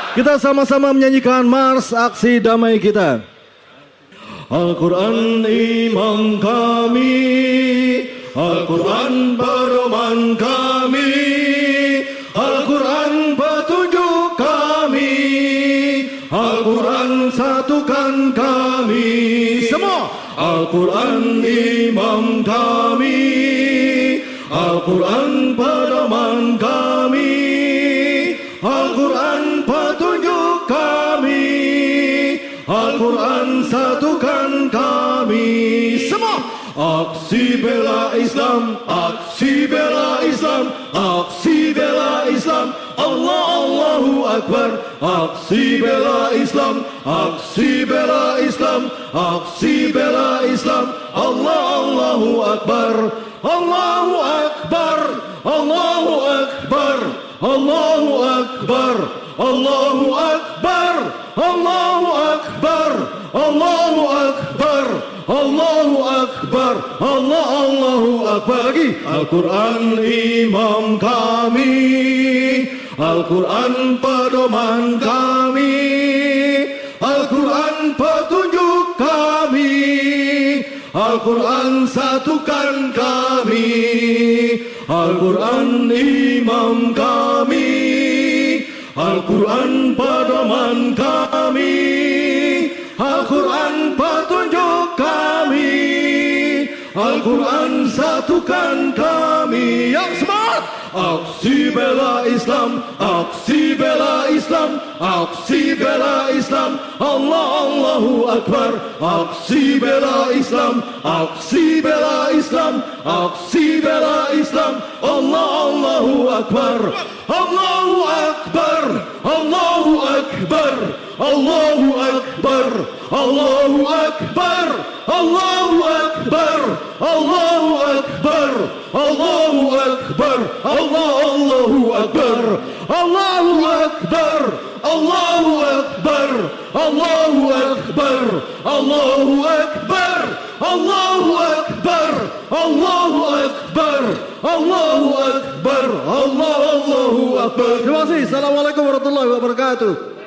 Kita sama-sama menyanyikan Mars Aksi Damai kita. Al-Quran imam kami, Al-Quran pedoman kami, Al-Quran petunjuk kami, Al-Quran satukan kami. Semua. Al-Quran imam kami, Al-Quran pedoman kami, Al-Quran petunjuk kami, Al-Quran satukan kami. Semua. Aksi bela Islam, aksi bela Islam, aksi bela Islam, Allah Allahu Akbar. Aksi bela Islam, aksi bela Islam, aksi bela Islam, Allah Allahu Akbar. Allahu Akbar, Allahu Akbar, Allahu Akbar, Allahu Akbar, Allahu Akbar, Allahu Akbar, Allahu Akbar, Allahu Akbar lagi. Al-Quran imam kami, Al-Quran pedoman kami, Al-Quran petunjuk kami, Al-Quran satukan kami. Al-Quran imam kami, Al-Quran pedoman kami, Al-Quran petunjuk kami, Al-Quran satukan kami. Yang semangat. Aksi bela Islam, aksi bela Islam, aksi bela Islam, Allah Allahu Akbar. Aksi bela Islam, aksi bela Islam, aksi bela Islam, Allah Allahu Akbar. Allahu Akbar, Allahu Akbar, Allahu Akbar, Allahu Akbar, Allahu Akbar, Allahu Akbar, Allahu Akbar, Allahu Akbar, Allahu Akbar, Allahu Akbar, Allahu Akbar, Allahu Akbar, Allahu Akbar, Allahu Akbar, Allahu Akbar, Allahu Akbar. Terima kasih. Assalamualaikum warahmatullahi wabarakatuh.